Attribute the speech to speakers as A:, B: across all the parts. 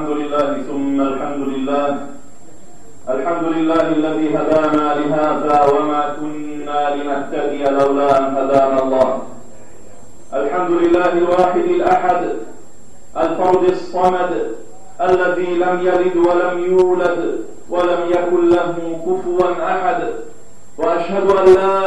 A: الحمد لله ثم الحمد لله. الحمد لله الذي هدانا لهذا وما كنا لنهتدي لولا أن هدانا الله. الحمد لله الواحد الأحد الفرد الصمد الذي لم يلد ولم يولد ولم يكن له كفوا أحد، وأشهد أن لا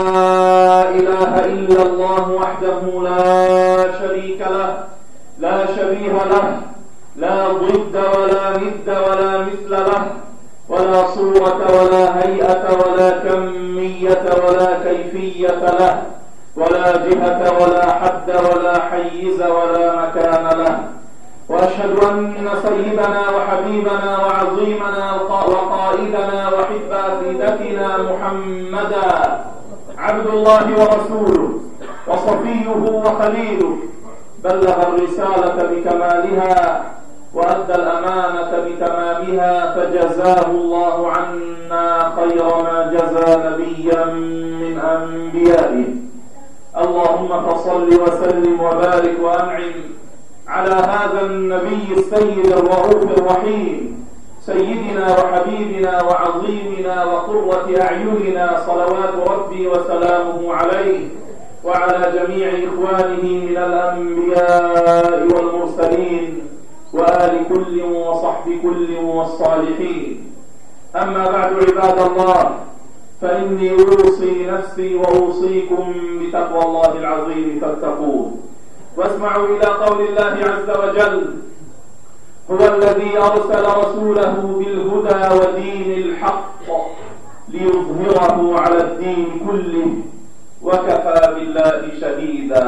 A: إله إلا الله وحده لا شريك له لا شبيه له لا ضد ولا ند ولا مثل له ولا صورة ولا هيئة ولا كمية ولا كيفية له ولا جهة ولا حد ولا حيز ولا مكان له. وأشهد أن سيدنا وحبيبنا وعظيمنا وقائدنا وحب أفئدتنا محمدا عبد الله ورسوله وصفيه وخليله، بلغ الرسالة بكمالها وأدى الأمانة بتمامها، فجزاه الله عنا خير ما جزى نبيا من أنبيائه. اللهم فصل وسلم وبارك وأنعم على هذا النبي السيد الرؤوف الرحيم، سيدنا وحبيبنا وعظيمنا وقرة أعيننا، صلوات ربي وسلامه عليه وعلى جميع إخوانه من الأنبياء والمرسلين وآل كل وصحب كل والصالحين. أما بعد عباد الله، فإني أوصي نفسي وأوصيكم بتقوى الله العظيم فاتقوه. واسمعوا إلى قول الله عز وجل: هو الذي أرسل رسوله بالهدى ودين الحق ليظهره على الدين كله وكفى بالله شهيدا.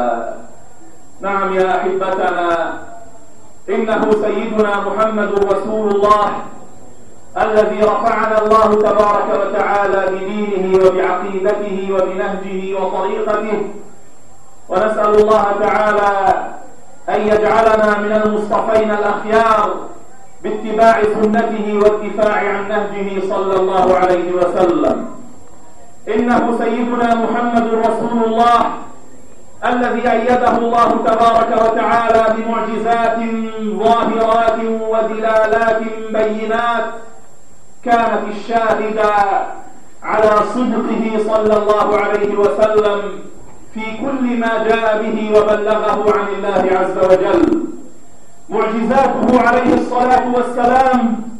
A: نعم يا أحبتنا، إنه سيدنا محمد رسول الله الذي رفعنا الله تبارك وتعالى بدينه وبعقيدته وبنهجه وطريقته، ونسأل الله تعالى أن يجعلنا من المصطفين الأخيار باتباع سنته والدفاع عن نهجه صلى الله عليه وسلم. إنه سيدنا محمد رسول الله الذي أيده الله تبارك وتعالى بمعجزات ظاهرات ودلالات بينات كانت الشاهدة على صدقه صلى الله عليه وسلم في كل ما جاء به وبلغه عن الله عز وجل. معجزاته عليه الصلاة والسلام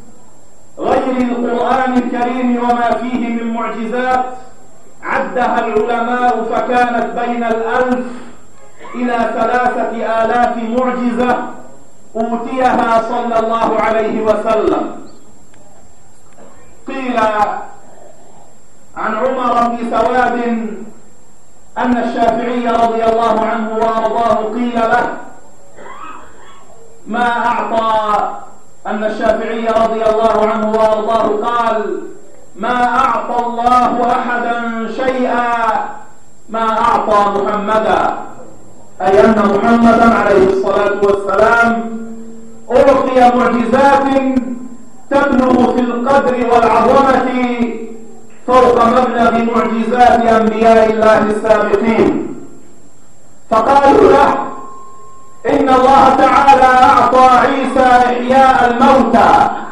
A: غير القرآن الكريم وما فيه من معجزات عدها العلماء فكانت بين 1000 إلى 3000 معجزة أوتيها صلى الله عليه وسلم. قيل عن عمر بن ثواب أن الشافعي رضي الله عنه وأرضاه قيل له ما أعطى أن الشافعي رضي الله عنه وأرضاه قال: ما أعطى الله أحدا شيئا ما أعطى محمدا، أي أن محمدا عليه الصلاة والسلام أعطي معجزات تبلغ في القدر والعظمة فوق مبلغ معجزات أنبياء الله السابقين. فقالوا له: إن الله تعالى أعطى عيسى إحياء الموتى.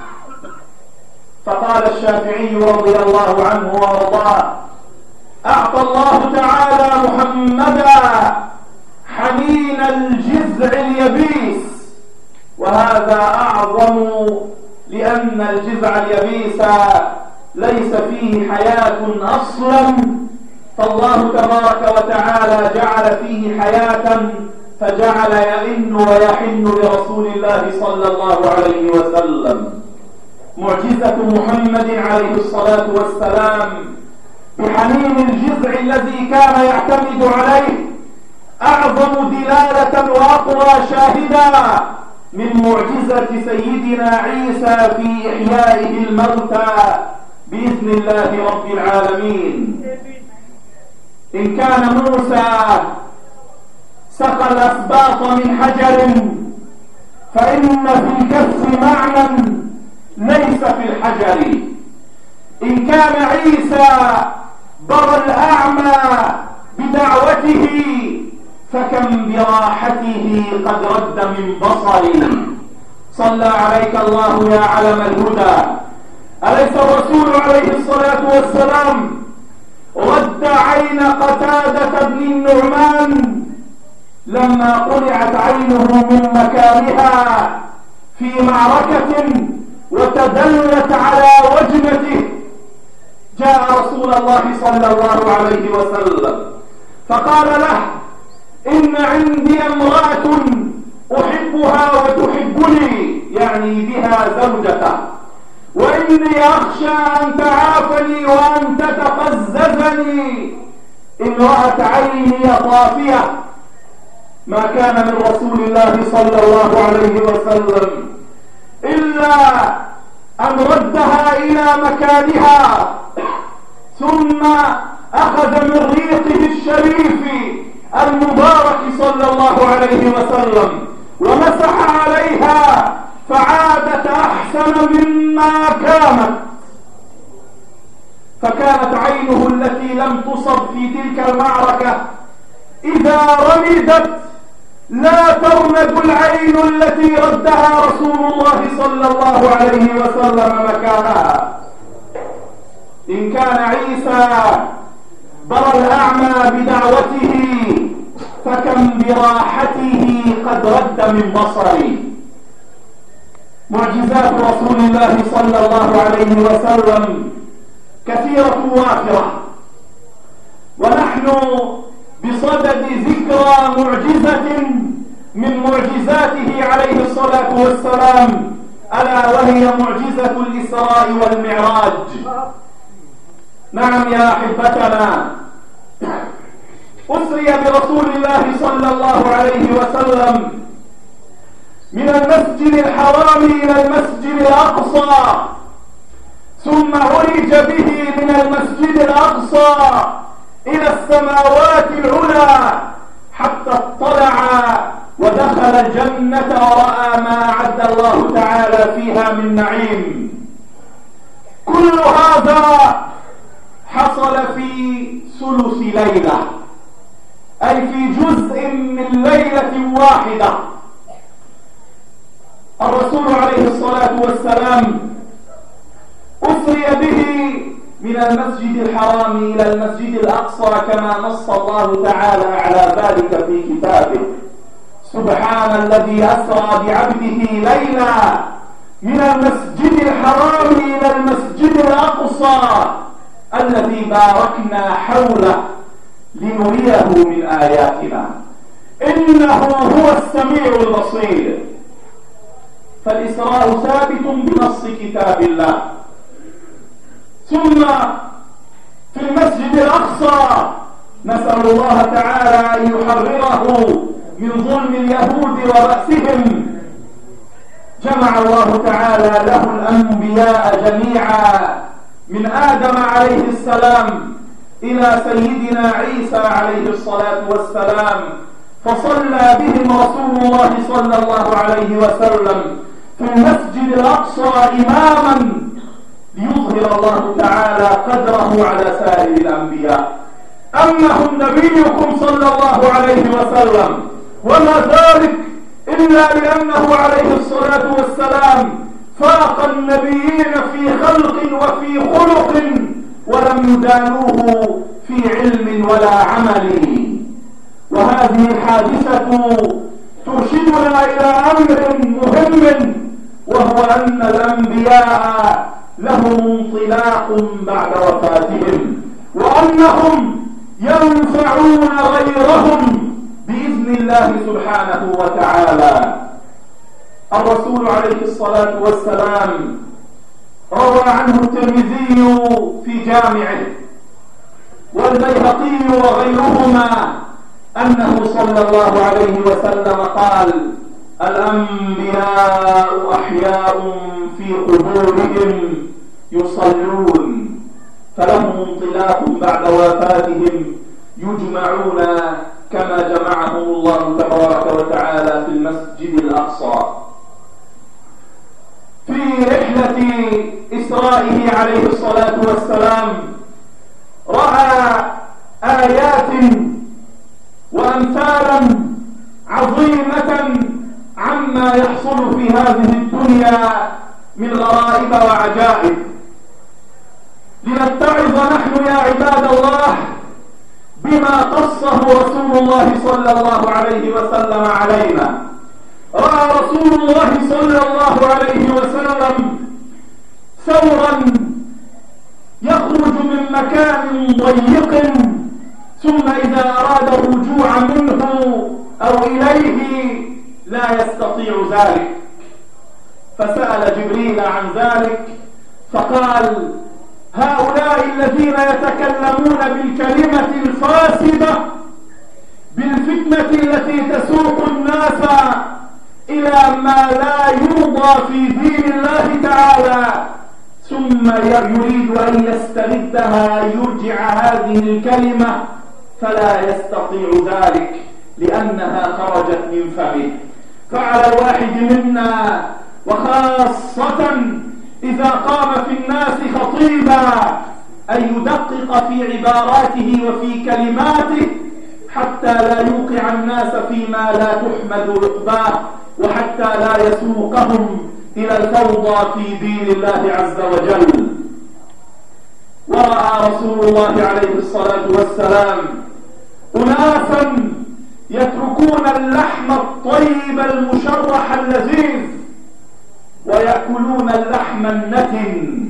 A: فقال الشافعي رضي الله عنه وارضاه: أعطى الله تعالى محمدا حنين الجذع اليبيس، وهذا أعظم لأن الجذع اليبيس ليس فيه حياة أصلا، فالله تبارك وتعالى جعل فيه حياة فجعل يئن ويحن لرسول الله صلى الله عليه وسلم. معجزة محمد عليه الصلاة والسلام بحنين الجذع الذي كان يعتمد عليه أعظم دلالة وأقوى شاهدا من معجزة سيدنا عيسى في إحيائه الموتى بإذن الله رب العالمين. إن كان موسى سقى الأسباط من حجر، فإن في الكف معنى ليس في الحجر. إن كان عيسى برى الأعمى بدعوته، فكم براحته قد رد من بصري. صلى عليك الله يا علم الهدى. أليس الرسول عليه الصلاة والسلام رد عين قتادة بن النعمان لما قلعت عينه من مكانها في معركة وتدلت على وجنته؟ جاء رسول الله صلى الله عليه وسلم فقال له: إن عندي امرأة أحبها وتحبني، يعني بها زوجته، وإني أخشى أن تعافني وأن تتقززني إن رأت عيني طافية. ما كان من رسول الله صلى الله عليه وسلم إلا أن ردها إلى مكانها، ثم أخذ من ريقه الشريف المبارك صلى الله عليه وسلم ومسح عليها فعادت أحسن مما كانت. فكانت عينه التي لم تصب في تلك المعركة إذا رمدت لا ترمد العين التي ردها رسول الله صلى الله عليه وسلم مكانها. إن كان عيسى برى الأعمى بدعوته فكم براحته قد رد من بصري. معجزات رسول الله صلى الله عليه وسلم كثيرة وافرة، ونحن بصدد ذكرى معجزة من معجزاته عليه الصلاة والسلام، ألا وهي معجزة الإسراء والمعراج. نعم يا أحبتنا، أسري برسول الله صلى الله عليه وسلم من المسجد الحرام إلى المسجد الأقصى، ثم عرج به من المسجد الأقصى إلى السماوات العلى حتى اطلع ودخل الجنة ورأى ما أعد الله تعالى فيها من نعيم. كل هذا حصل في ثلث ليلة، أي في جزء من ليلة واحدة. الرسول عليه الصلاة والسلام أسري به من المسجد الحرام إلى المسجد الأقصى كما نص الله تعالى على ذلك في كتابه: سبحان الذي أسرى بعبده ليلا من المسجد الحرام إلى المسجد الأقصى الذي باركنا حوله لنريه من آياتنا إنه هو السميع البصير. فالإسراء ثابت بنص كتاب الله. ثم في المسجد الأقصى نسأل الله تعالى أن يحرره من ظلم اليهود وبأسهم، جمع الله تعالى له الأنبياء جميعا من آدم عليه السلام إلى سيدنا عيسى عليه الصلاة والسلام، فصلى بهم رسول الله صلى الله عليه وسلم في المسجد الأقصى إماما ليظهر الله تعالى قدره على سائر الأنبياء أنهم نبيكم صلى الله عليه وسلم، وما ذلك إلا لأنه عليه الصلاة والسلام فاق النبيين في خلق وفي خلق ولم يدانوه في علم ولا عمل. وهذه الحادثة ترشدنا إلى أمر مهم، وهو أن الأنبياء لهم انطلاق بعد وفاتهم، وأنهم ينفعون غيرهم بإذن الله سبحانه وتعالى. الرسول عليه الصلاة والسلام روى عنه الترمذي في جامعه والبيهقي وغيرهما أنه صلى الله عليه وسلم قال: الأنبياء أحياء في قبورهم يصلون، فلهم انطلاق بعد وفاتهم يجمعون كما جمعهم الله تبارك وتعالى في المسجد الأقصى. في رحلة إسرائه عليه الصلاة والسلام رأى آيات وأمثالا عظيمة عما ما يحصل في هذه الدنيا من غرائب وعجائب. لنتعظ نحن يا عباد الله بما قصه رسول الله صلى الله عليه وسلم علينا. رأى رسول الله صلى الله عليه وسلم ثورا يخرج من مكان ضيق، ثم إذا أراد الرجوع منه أو إليه لا يستطيع ذلك، فسأل جبريل عن ذلك فقال: هؤلاء الذين يتكلمون بالكلمة الفاسدة، بالفتنة التي تسوق الناس إلى ما لا يرضى في دين الله تعالى، ثم يريد أن يستردها يرجع هذه الكلمة فلا يستطيع ذلك لأنها خرجت من فمه. فعلى الواحد منا وخاصة إذا قام في الناس خطيبا أن يدقق في عباراته وفي كلماته حتى لا يوقع الناس فيما لا تحمد عقباه، وحتى لا يسوقهم إلى الفوضى في دين الله عز وجل. ورأى رسول الله عليه الصلاة والسلام أناسا يتركون اللحم الطيب المشرح اللذيذ ويأكلون اللحم النتن،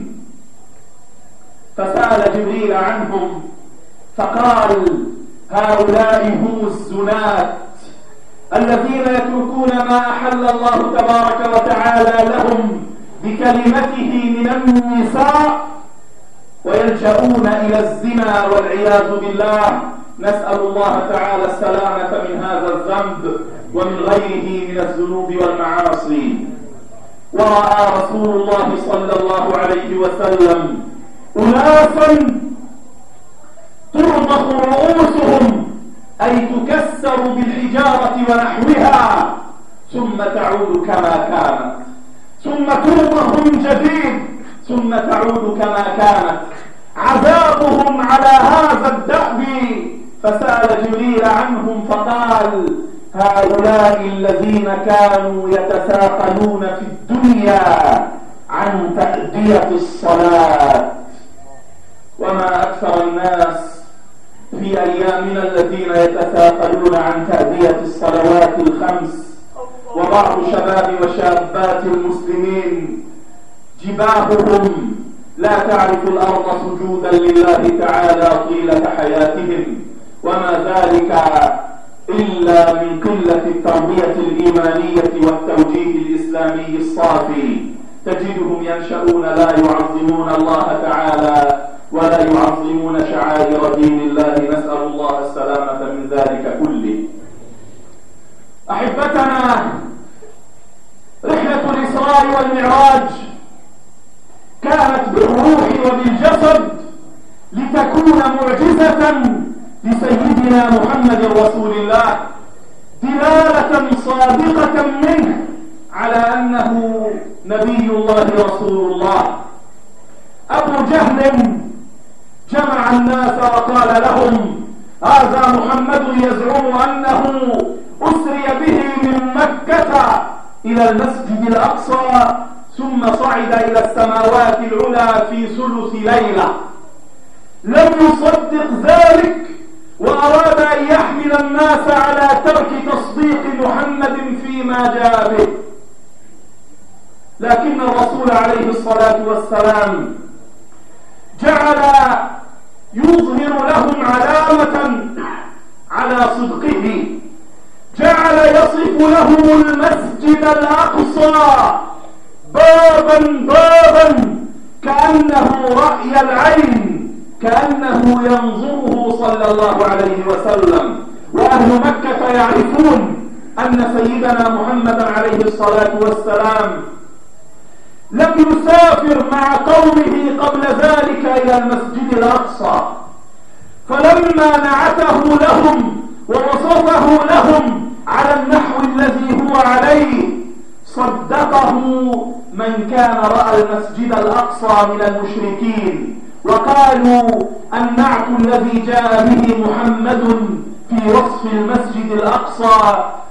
A: فسأل جبريل عنهم فقال: هؤلاء هم الزنات الذين يتركون ما أحل الله تبارك وتعالى لهم بكلمته من النساء ويلجؤون إلى الزنا والعياذ بالله. نسأل الله تعالى السلامة من هذا الذنب ومن غيره من الذنوب والمعاصي. ورأى رسول الله صلى الله عليه وسلم أناسا ترضخ رؤوسهم أي تكسر بالحجارة ونحوها ثم تعود كما كانت، ثم ترضخ من جديد ثم تعود كما كانت، عذابهم على هذا الدأب. فسأل جبريل عنهم فقال: هؤلاء الذين كانوا يتثاقلون في الدنيا عن تأدية الصلاة. وما أكثر الناس في أيامنا الذين يتثاقلون عن تأدية الصلوات الخمس. وبعض شباب وشابات المسلمين جباههم لا تعرف الأرض سجودا لله تعالى طيلة حياتهم، وما ذلك إلا من قلة التربية الإيمانية والتوجيه الإسلامي الصافي. تجدهم ينشأون لا يعظمون الله تعالى ولا يعظمون شعائر دين الله، نسأل الله السلامة من ذلك كله. أحبتنا، رحلة الإسراء والمعراج كانت بالروح وبالجسد لتكون معجزة لسيدنا محمد رسول الله، دلالة صادقة منه على أنه نبي الله رسول الله. أبو جهل جمع الناس وقال لهم: هذا محمد يزعم أنه أسري به من مكة إلى المسجد الأقصى ثم صعد إلى السماوات العلى في ثلث ليلة. لم يصدق ذلك وأراد أن يحمل الناس على ترك تصديق محمد فيما جاء به، لكن الرسول عليه الصلاة والسلام جعل يظهر لهم علامة على صدقه، جعل يصف لهم المسجد الأقصى بابا بابا كأنه رأي العين، كأنه ينظره صلى الله عليه وسلم. وأهل مكة يعرفون أن سيدنا محمد عليه الصلاة والسلام لم يسافر مع قومه قبل ذلك إلى المسجد الأقصى، فلما نعته لهم ووصفه لهم على النحو الذي هو عليه صدقه من كان رأى المسجد الأقصى من المشركين، وقالوا النعت الذي جاء به محمد في وصف المسجد الأقصى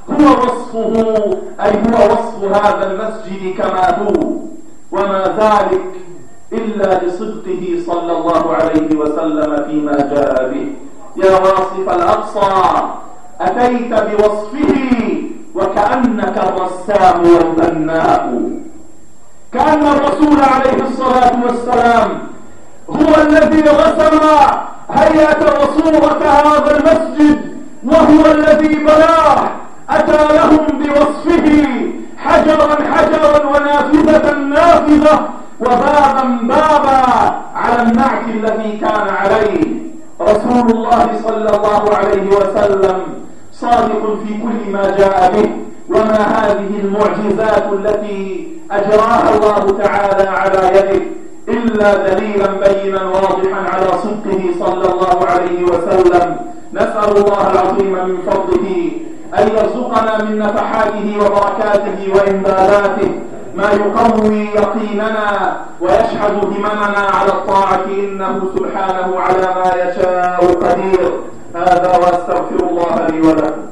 A: هو وصفه، أي هو وصف هذا المسجد كما هو، وما ذلك إلا لصدقه صلى الله عليه وسلم فيما جاء به. يا واصف الأقصى أتيت بوصفه وكأنك الرسام والبناء، كأن الرسول عليه الصلاة والسلام هو الذي رسم هيئة وصورة هذا المسجد، وهو الذي بناه، أتى لهم بوصفه حجرا حجرا ونافذة نافذة وبابا بابا على النعت الذي كان عليه. رسول الله صلى الله عليه وسلم صادق في كل ما جاء به، وما هذه المعجزات التي أجراها الله تعالى على يده إلا دليلا بينا واضحا على صدقه صلى الله عليه وسلم. نسأل الله العظيم من فضله أن يرزقنا من نفحاته وبركاته وإمداداته ما يقوي يقيننا ويشحذ هممنا على الطاعة، إنه سبحانه على ما يشاء قدير. هذا واستغفر الله لي ولكم.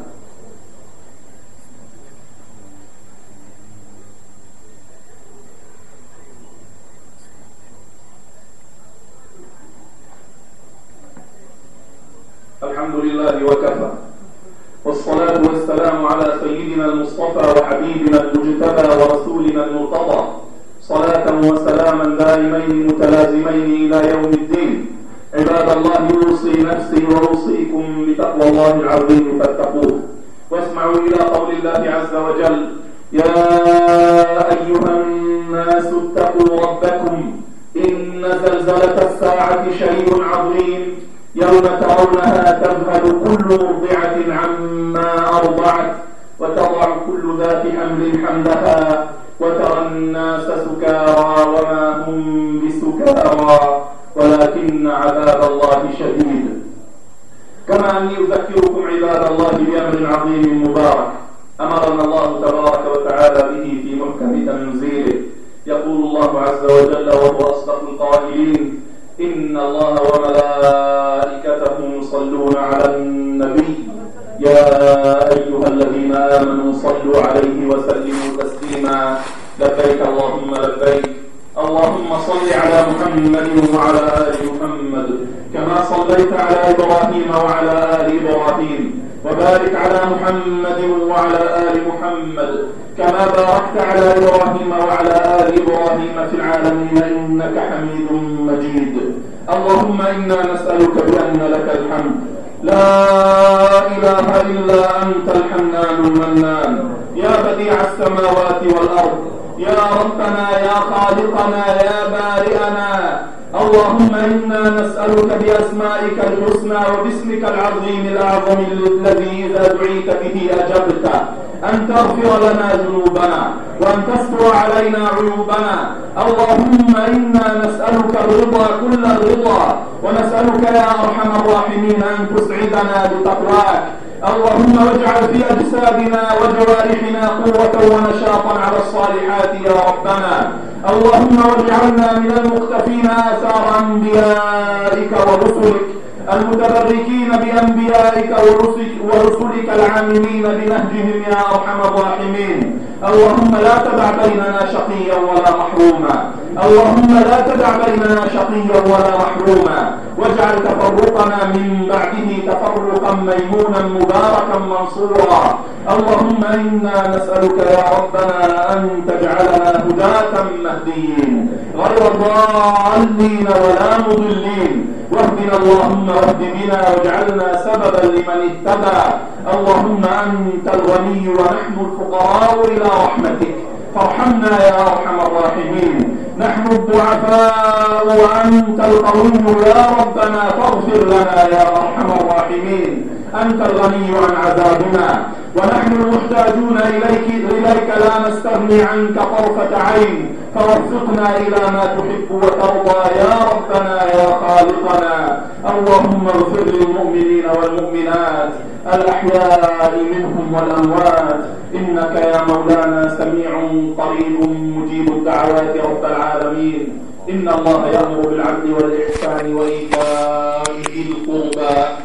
A: الحمد لله وكفى، والصلاة والسلام على سيدنا المصطفى وحبيبنا المجتبى ورسولنا المرتضى، صلاة وسلاما دائمين متلازمين إلى يوم الدين. عباد الله، يوصي نفسي وأوصيكم بتقوى الله العظيم فاتقوه. واسمعوا إلى قول الله عز وجل: يا أيها الناس اتقوا ربكم إن زلزلة الساعة شيء عظيم، يوم ترونها تذهل كل مرضعة عما أرضعت وتضع كل ذات حمل حملها وترى الناس سكارى وما هم بسكارى ولكن عذاب الله شديد. كما أني أذكركم عباد الله بأمر عظيم مبارك أمرنا الله تبارك وتعالى به في محكم تنزيله. يقول الله عز وجل وهو أصدق القائلين: إن الله وملائكته يصلون على النبي يا أيها الذين آمنوا صلوا عليه وسلموا تسليما. لبيك اللهم لبيك، اللهم صل على محمد وعلى آل محمد كما صليت على إبراهيم وعلى آل إبراهيم، وبارك على محمد وعلى آل محمد كما باركت على إبراهيم وعلى آل إبراهيم في العالمين إنك حميد مجيد. اللهم إنا نسألك بأن لك الحمد لا إله إلا أنت الحنان المنان، يا بديع السماوات والأرض، يا ربنا يا خالقنا يا بارئنا. اللهم إنا نسألك بأسمائك الحسنى وباسمك العظيم الأعظم الذي إذا دعيت به أجبت أن تغفر لنا ذنوبنا وأن تستر علينا عيوبنا. اللهم إنا نسألك الرضا كل الرضا، ونسألك يا أرحم الراحمين أن تسعدنا بتقواك. اللهم واجعل في أجسادنا وجوارحنا قوة ونشاطا على الصالحات يا ربنا. اللهم واجعلنا من المقتفين آثار أنبيائك ورسلك، المتبركين بأنبيائك ورسلك العاملين بنهجهم يا أرحم الراحمين. اللهم لا تدع بيننا شقيا ولا محروما، اللهم لا تدع بيننا شقيا ولا محروما، واجعل تفرقنا من بعده تفرقا ميمونا مباركا منصورا. اللهم إنا نسألك يا ربنا أن تجعلنا هداة مهديين غير ضالين ولا مضلين، واهدنا اللهم واهد بنا واجعلنا سببا لمن اهتدى. اللهم أنت الغني ونحن الفقراء إلى رحمتك، فارحمنا يا أرحم الراحمين. نحن الضعفاء وأنت القوي يا ربنا، فاغفر لنا يا أرحم الراحمين. أنت الغني عن عذابنا ونحن المحتاجون إليك لا نستغني عنك طرفة عين، فوفقنا إلى ما تحب وترضى يا ربنا يا خالقنا. اللهم اغفر للمؤمنين والمؤمنات الأحياء منهم والأموات، إنك يا مولانا سميع قريب مجيب الدعوات رب العالمين. إن الله يأمر بالعدل والإحسان وإيتاء ذي القربى